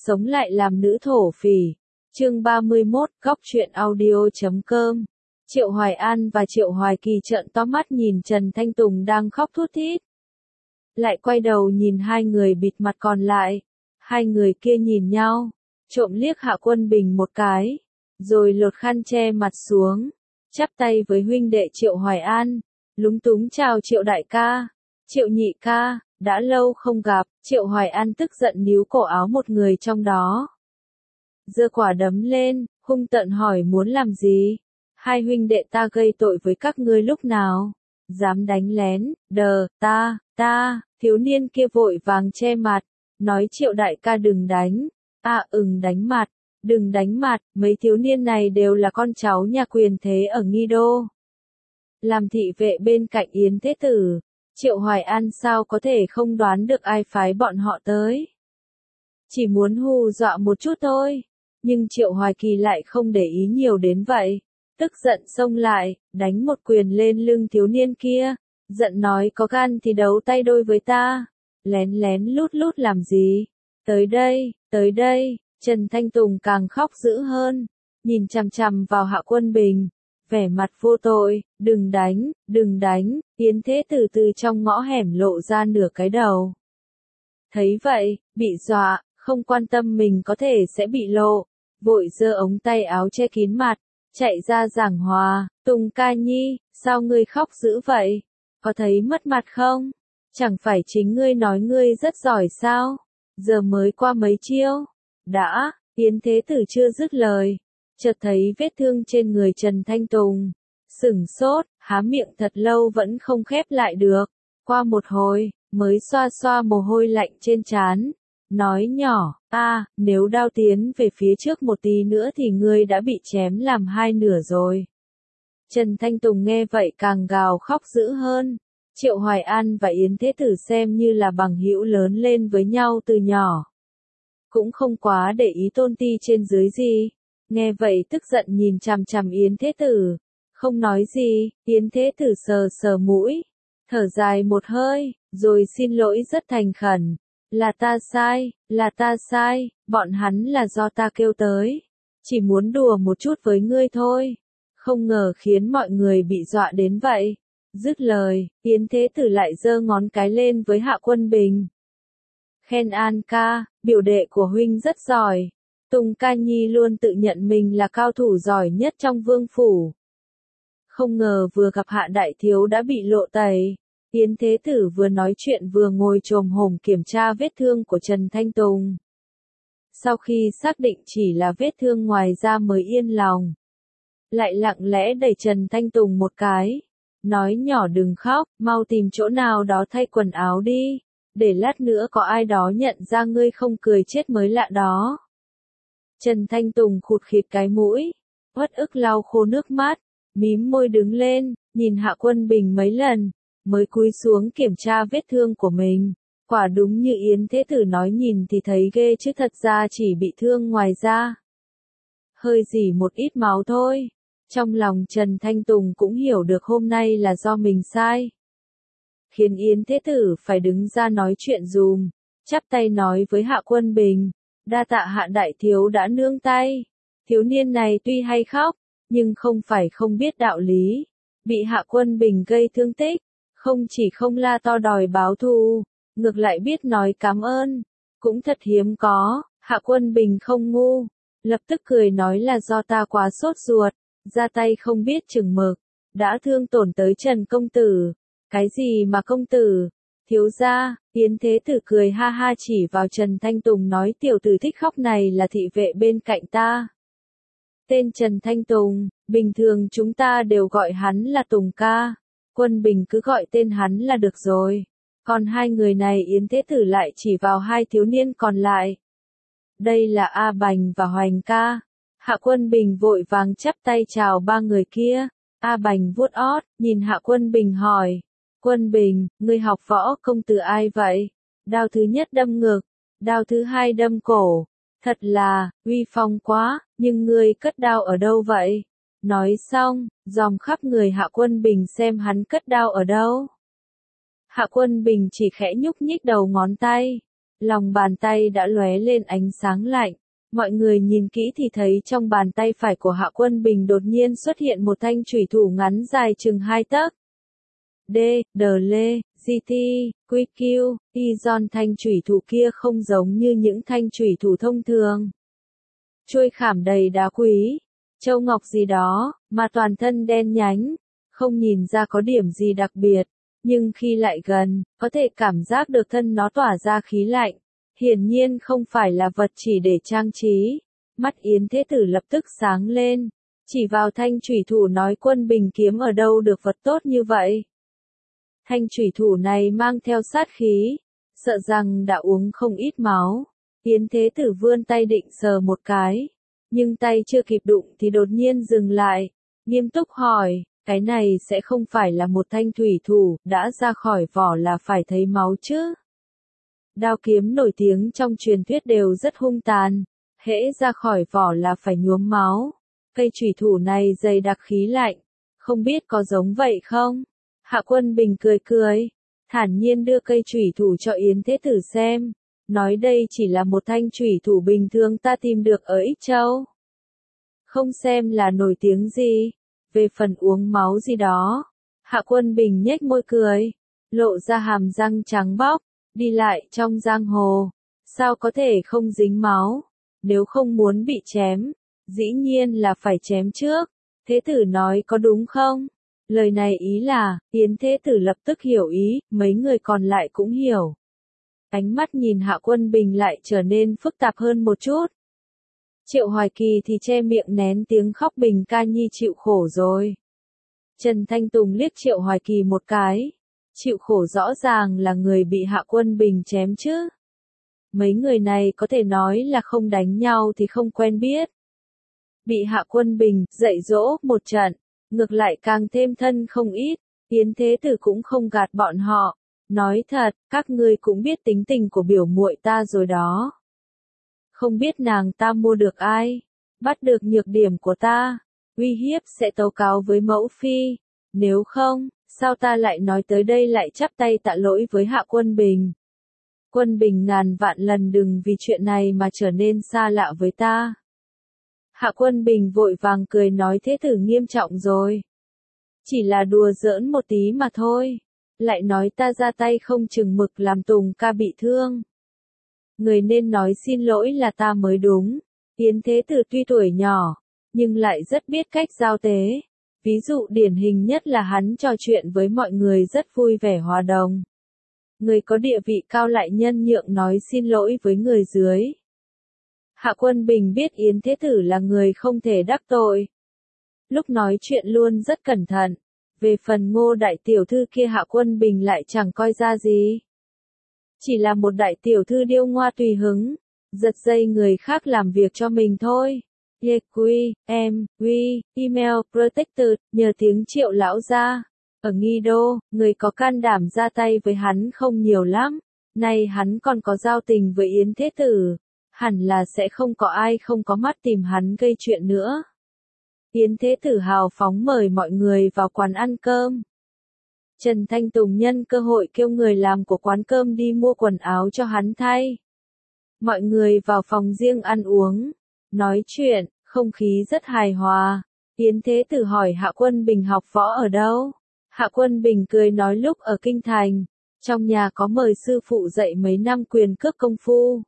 sống lại làm nữ thổ phỉ. Chương 31, góc truyện audio.com. Triệu Hoài An và Triệu Hoài Kỳ trợn to mắt nhìn Trần Thanh Tùng đang khóc thút thít. Lại quay đầu nhìn hai người bịt mặt còn lại. Hai người kia nhìn nhau, trộm liếc Hạ Quân Bình một cái, rồi lột khăn che mặt xuống, chắp tay với huynh đệ Triệu Hoài An, lúng túng chào Triệu đại ca, Triệu nhị ca, đã lâu không gặp. Triệu Hoài An tức giận níu cổ áo một người trong đó, giơ quả đấm lên, hung tợn hỏi muốn làm gì? Hai huynh đệ ta gây tội với các ngươi lúc nào? Dám đánh lén, ta, thiếu niên kia vội vàng che mặt, nói Triệu đại ca đừng đánh. Đánh mặt, đừng đánh mặt, mấy thiếu niên này đều là con cháu nhà quyền thế ở Nghi Đô. Làm thị vệ bên cạnh Yến Thế Tử, Triệu Hoài An sao có thể không đoán được ai phái bọn họ tới. Chỉ muốn hù dọa một chút thôi, nhưng Triệu Hoài Kỳ lại không để ý nhiều đến vậy. Tức giận xông lại, đánh một quyền lên lưng thiếu niên kia, giận nói có gan thì đấu tay đôi với ta, lén lén lút lút làm gì, tới đây, Trần Thanh Tùng càng khóc dữ hơn, nhìn chằm chằm vào Hạ Quân Bình, vẻ mặt vô tội, đừng đánh, Yến Thế Tử từ trong ngõ hẻm lộ ra nửa cái đầu. Thấy vậy, bị dọa, không quan tâm mình có thể sẽ bị lộ, vội giơ ống tay áo che kín mặt, chạy ra giảng hòa, Tùng ca nhi, sao ngươi khóc dữ vậy? Có thấy mất mặt không? Chẳng phải chính ngươi nói ngươi rất giỏi sao? Giờ mới qua mấy chiêu. Đã, Yến Thế Tử chưa dứt lời, chợt thấy vết thương trên người Trần Thanh Tùng. Sửng sốt, há miệng thật lâu vẫn không khép lại được. Qua một hồi, mới xoa xoa mồ hôi lạnh trên trán. Nói nhỏ, nếu đao tiến về phía trước một tí nữa thì ngươi đã bị chém làm hai nửa rồi. Trần Thanh Tùng nghe vậy càng gào khóc dữ hơn. Triệu Hoài An và Yến Thế Tử xem như là bằng hữu lớn lên với nhau từ nhỏ. Cũng không quá để ý tôn ti trên dưới gì. Nghe vậy tức giận nhìn chằm chằm Yến Thế Tử. Không nói gì, Yến Thế Tử sờ sờ mũi. Thở dài một hơi, rồi xin lỗi rất thành khẩn. Là ta sai, bọn hắn là do ta kêu tới. Chỉ muốn đùa một chút với ngươi thôi. Không ngờ khiến mọi người bị dọa đến vậy. Dứt lời, Yến Thế Tử lại giơ ngón cái lên với Hạ Quân Bình. Khen An ca, biểu đệ của huynh rất giỏi. Tùng ca nhi luôn tự nhận mình là cao thủ giỏi nhất trong vương phủ. Không ngờ vừa gặp Hạ đại thiếu đã bị lộ tẩy. Yến Thế Tử vừa nói chuyện vừa ngồi chồm hổm kiểm tra vết thương của Trần Thanh Tùng. Sau khi xác định chỉ là vết thương ngoài da mới yên lòng. Lại lặng lẽ đẩy Trần Thanh Tùng một cái. Nói nhỏ đừng khóc, mau tìm chỗ nào đó thay quần áo đi. Để lát nữa có ai đó nhận ra ngươi không cười chết mới lạ đó. Trần Thanh Tùng khụt khịt cái mũi. Uất ức lau khô nước mắt. Mím môi đứng lên, nhìn Hạ Quân Bình mấy lần. Mới cúi xuống kiểm tra vết thương của mình. Quả đúng như Yến Thế Tử nói nhìn thì thấy ghê chứ thật ra chỉ bị thương ngoài da. Hơi rỉ một ít máu thôi. Trong lòng Trần Thanh Tùng cũng hiểu được hôm nay là do mình sai. Khiến Yến Thế Tử phải đứng ra nói chuyện dùm. Chắp tay nói với Hạ Quân Bình. Đa tạ Hạ đại thiếu đã nương tay. Thiếu niên này tuy hay khóc, nhưng không phải không biết đạo lý. Bị Hạ Quân Bình gây thương tích. Không chỉ không la to đòi báo thù, ngược lại biết nói cảm ơn. Cũng thật hiếm có, Hạ Quân Bình không ngu. Lập tức cười nói là do ta quá sốt ruột, ra tay không biết chừng mực, đã thương tổn tới Trần công tử. Cái gì mà công tử? Thiếu gia, Yến Thế Tử cười ha ha chỉ vào Trần Thanh Tùng nói tiểu tử thích khóc này là thị vệ bên cạnh ta. Tên Trần Thanh Tùng, bình thường chúng ta đều gọi hắn là Tùng ca. Quân Bình cứ gọi tên hắn là được rồi. Còn hai người này Yến Thế Tử lại chỉ vào hai thiếu niên còn lại. Đây là A Bành và Hoành ca. Hạ Quân Bình vội vàng chắp tay chào ba người kia. A Bành vuốt ót, nhìn Hạ Quân Bình hỏi. Quân Bình, ngươi học võ công từ ai vậy? Đao thứ nhất đâm ngực, đao thứ hai đâm cổ. Thật là, uy phong quá, nhưng ngươi cất đao ở đâu vậy? Nói xong, dòm khắp người Hạ Quân Bình xem hắn cất đao ở đâu. Hạ Quân Bình chỉ khẽ nhúc nhích đầu ngón tay. Lòng bàn tay đã lóe lên ánh sáng lạnh. Mọi người nhìn kỹ thì thấy trong bàn tay phải của Hạ Quân Bình đột nhiên xuất hiện một thanh chủy thủ ngắn dài chừng 2 tấc. D, Đờ Lê, GT, QQ, Izon thanh chủy thủ kia không giống như những thanh chủy thủ thông thường. Chuôi khảm đầy đá quý, châu ngọc gì đó, mà toàn thân đen nhánh, không nhìn ra có điểm gì đặc biệt, nhưng khi lại gần, có thể cảm giác được thân nó tỏa ra khí lạnh. Hiển nhiên không phải là vật chỉ để trang trí. Mắt Yến Thế Tử lập tức sáng lên, chỉ vào thanh chủy thủ nói Quân Bình kiếm ở đâu được vật tốt như vậy. Thanh chủy thủ này mang theo sát khí, sợ rằng đã uống không ít máu. Yến Thế Tử vươn tay định sờ một cái, nhưng tay chưa kịp đụng thì đột nhiên dừng lại, nghiêm túc hỏi, cái này sẽ không phải là một thanh thủy thủ, đã ra khỏi vỏ là phải thấy máu chứ? Đao kiếm nổi tiếng trong truyền thuyết đều rất hung tàn, hễ ra khỏi vỏ là phải nhuốm máu. Cây chủy thủ này dày đặc khí lạnh, không biết có giống vậy không? Hạ Quân Bình cười cười, thản nhiên đưa cây chủy thủ cho Yến Thế Tử xem, nói đây chỉ là một thanh chủy thủ bình thường ta tìm được ở Ích Châu. Không xem là nổi tiếng gì, về phần uống máu gì đó. Hạ Quân Bình nhếch môi cười, lộ ra hàm răng trắng bóc. Đi lại trong giang hồ, sao có thể không dính máu, nếu không muốn bị chém, dĩ nhiên là phải chém trước. Thế tử nói có đúng không? Lời này ý là, Yến Thế Tử lập tức hiểu ý, mấy người còn lại cũng hiểu. Ánh mắt nhìn Hạ Quân Bình lại trở nên phức tạp hơn một chút. Triệu Hoài Kỳ thì che miệng nén tiếng khóc Bình ca nhi chịu khổ rồi. Trần Thanh Tùng liếc Triệu Hoài Kỳ một cái. Chịu khổ rõ ràng là người bị Hạ Quân Bình chém chứ. Mấy người này có thể nói là không đánh nhau thì không quen biết. Bị Hạ Quân Bình dạy dỗ một trận, ngược lại càng thêm thân không ít. Yến Thế Tử cũng không gạt bọn họ, nói thật, các ngươi cũng biết tính tình của biểu muội ta rồi đó. Không biết nàng ta mua được ai, bắt được nhược điểm của ta, uy hiếp sẽ tố cáo với mẫu phi, nếu không, sao ta lại nói tới đây lại chắp tay tạ lỗi với Hạ Quân Bình. Quân Bình ngàn vạn lần đừng vì chuyện này mà trở nên xa lạ với ta. Hạ Quân Bình vội vàng cười nói Thế Tử nghiêm trọng rồi. Chỉ là đùa giỡn một tí mà thôi. Lại nói ta ra tay không chừng mực làm Tùng ca bị thương. Người nên nói xin lỗi là ta mới đúng. Yến Thế Tử tuy tuổi nhỏ, nhưng lại rất biết cách giao tế. Ví dụ điển hình nhất là hắn trò chuyện với mọi người rất vui vẻ hòa đồng. Người có địa vị cao lại nhân nhượng nói xin lỗi với người dưới. Hạ Quân Bình biết Yến Thế Tử là người không thể đắc tội. Lúc nói chuyện luôn rất cẩn thận. Về phần Ngô đại tiểu thư kia Hạ Quân Bình lại chẳng coi ra gì. Chỉ là một đại tiểu thư điêu ngoa tùy hứng, giật dây người khác làm việc cho mình thôi. EQ, email, protected, nhờ tiếng Triệu lão gia. Ở Nghi Đô, người có can đảm ra tay với hắn không nhiều lắm. Nay hắn còn có giao tình với Yến Thế Tử. Hẳn là sẽ không có ai không có mắt tìm hắn gây chuyện nữa. Yến Thế Tử hào phóng mời mọi người vào quán ăn cơm. Trần Thanh Tùng nhân cơ hội kêu người làm của quán cơm đi mua quần áo cho hắn thay. Mọi người vào phòng riêng ăn uống, nói chuyện, không khí rất hài hòa. Yến Thế Tử hỏi Hạ Quân Bình học võ ở đâu? Hạ Quân Bình cười nói lúc ở Kinh Thành, trong nhà có mời sư phụ dạy mấy năm quyền cước công phu.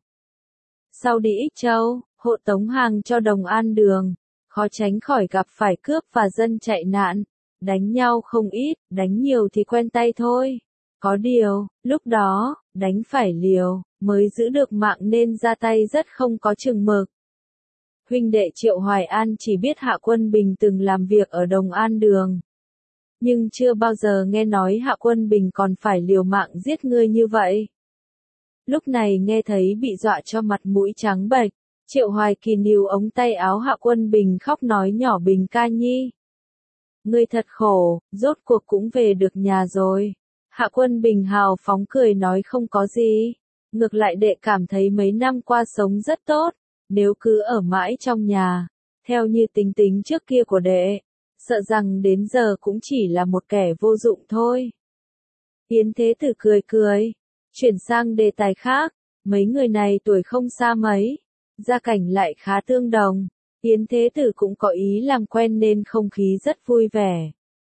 Sau đi Ích Châu, hộ tống hàng cho Đồng An Đường, khó tránh khỏi gặp phải cướp và dân chạy nạn. Đánh nhau không ít, đánh nhiều thì quen tay thôi. Có điều, lúc đó, đánh phải liều, mới giữ được mạng nên ra tay rất không có chừng mực. Huynh đệ Triệu Hoài An chỉ biết Hạ Quân Bình từng làm việc ở Đồng An Đường. Nhưng chưa bao giờ nghe nói Hạ Quân Bình còn phải liều mạng giết ngươi như vậy. Lúc này nghe thấy bị dọa cho mặt mũi trắng bệch, Triệu Hoài Kỳ níu ống tay áo Hạ Quân Bình khóc nói nhỏ Bình ca nhi. Ngươi thật khổ, rốt cuộc cũng về được nhà rồi. Hạ Quân Bình hào phóng cười nói không có gì. Ngược lại đệ cảm thấy mấy năm qua sống rất tốt, nếu cứ ở mãi trong nhà, theo như tính tính trước kia của đệ, sợ rằng đến giờ cũng chỉ là một kẻ vô dụng thôi. Yến Thế Tử cười cười, chuyển sang đề tài khác, Mấy người này tuổi không xa mấy, gia cảnh lại khá tương đồng. Yến Thế Tử cũng có ý làm quen nên không khí rất vui vẻ.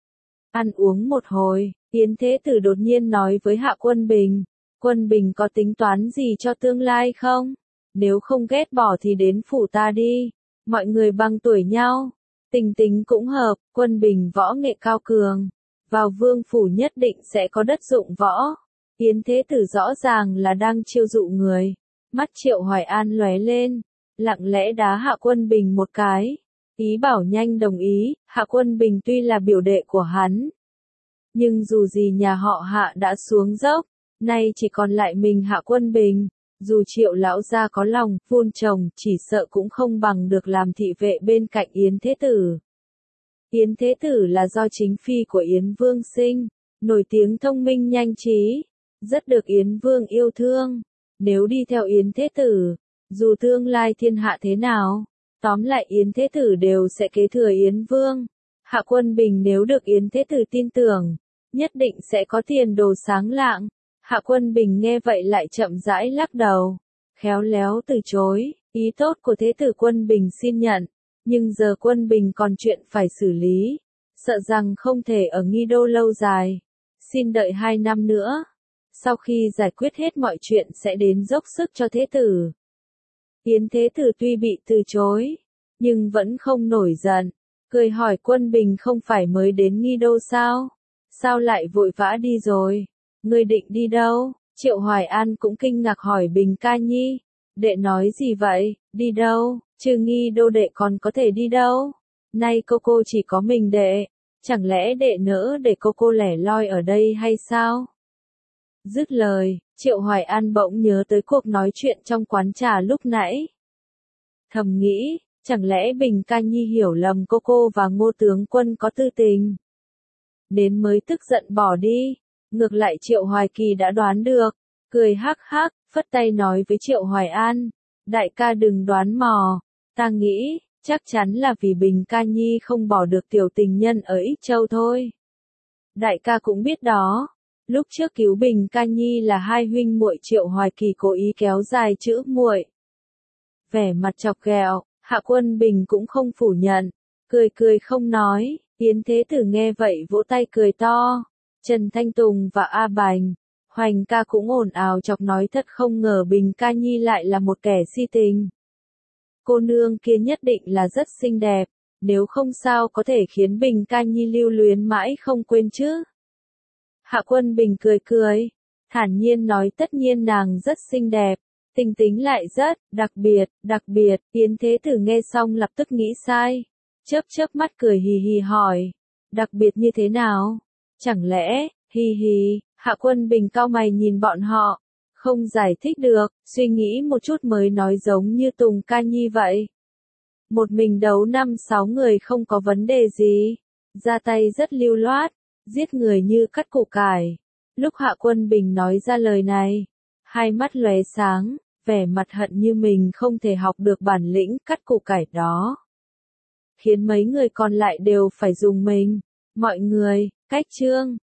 Ăn uống một hồi, Yến Thế Tử đột nhiên nói với Hạ Quân Bình, Quân Bình có tính toán gì cho tương lai không? Nếu không ghét bỏ thì đến phủ ta đi, mọi người bằng tuổi nhau, tình tính cũng hợp, Quân Bình võ nghệ cao cường, vào vương phủ nhất định sẽ có đất dụng võ. Yến Thế Tử rõ ràng là đang chiêu dụ người, mắt Triệu Hoài An lóe lên, lặng lẽ đá Hạ Quân Bình một cái, ý bảo nhanh đồng ý. Hạ Quân Bình tuy là biểu đệ của hắn, nhưng dù gì nhà họ Hạ đã xuống dốc, nay chỉ còn lại mình Hạ Quân Bình, dù Triệu lão gia có lòng vun trồng, chỉ sợ cũng không bằng được làm thị vệ bên cạnh Yến Thế Tử. Yến Thế Tử là do chính phi của Yến Vương sinh, nổi tiếng thông minh nhanh trí, rất được Yến Vương yêu thương. Nếu đi theo Yến Thế Tử, dù tương lai thiên hạ thế nào, tóm lại Yến Thế Tử đều sẽ kế thừa Yến Vương. Hạ Quân Bình nếu được Yến Thế Tử tin tưởng, nhất định sẽ có tiền đồ sáng lạng. Hạ Quân Bình nghe vậy lại chậm rãi lắc đầu, khéo léo từ chối. Ý tốt của Thế Tử Quân Bình xin nhận, nhưng giờ Quân Bình còn chuyện phải xử lý, sợ rằng không thể ở Nghi Đô lâu dài. Xin đợi 2 năm nữa, sau khi giải quyết hết mọi chuyện sẽ đến dốc sức cho Thế Tử. Yến Thế Tử tuy bị từ chối, nhưng vẫn không nổi giận, cười hỏi Quân Bình không phải mới đến Nghi Đô sao? Sao lại vội vã đi rồi? Ngươi định đi đâu? Triệu Hoài An cũng kinh ngạc hỏi Bình ca nhi. Đệ nói gì vậy? Đi đâu? Trừ Nghi Đô đệ còn có thể đi đâu? Nay cô chỉ có mình đệ, chẳng lẽ đệ nỡ để cô lẻ loi ở đây hay sao? Dứt lời, Triệu Hoài An bỗng nhớ tới cuộc nói chuyện trong quán trà lúc nãy. Thầm nghĩ, chẳng lẽ Bình ca nhi hiểu lầm cô và Ngô tướng quân có tư tình, nên mới tức giận bỏ đi. Ngược lại Triệu Hoài Kỳ đã đoán được, cười hắc hắc, phất tay nói với Triệu Hoài An, đại ca đừng đoán mò, ta nghĩ, chắc chắn là vì Bình ca nhi không bỏ được tiểu tình nhân ở Ích Châu thôi. Đại ca cũng biết đó, lúc trước cứu Bình ca nhi là hai huynh muội. Triệu Hoài Kỳ cố ý kéo dài chữ muội, vẻ mặt chọc ghẹo. Hạ Quân Bình cũng không phủ nhận, cười không nói. Yến Thế Tử nghe vậy vỗ tay cười to. Trần Thanh Tùng và A Bành, Hoành ca cũng ồn ào chọc nói thật không ngờ Bình ca nhi lại là một kẻ si tình. Cô nương kia nhất định là rất xinh đẹp, nếu không sao có thể khiến Bình ca nhi lưu luyến mãi không quên chứ. Hạ Quân Bình cười, thản nhiên nói tất nhiên nàng rất xinh đẹp, tình tính lại rất đặc biệt. Yến Thế Tử nghe xong lập tức nghĩ sai, chớp mắt cười hì hì hỏi, đặc biệt như thế nào? Chẳng lẽ, hì, Hạ Quân Bình cau mày nhìn bọn họ, không giải thích được, suy nghĩ một chút mới nói giống như Tùng ca nhi vậy. Một mình đấu 5-6 người không có vấn đề gì, ra tay rất lưu loát, giết người như cắt củ cải. Lúc Hạ Quân Bình nói ra lời này, hai mắt lóe sáng, vẻ mặt hận như mình không thể học được bản lĩnh cắt củ cải đó, khiến mấy người còn lại đều phải dùng mình. Mọi người, cách chương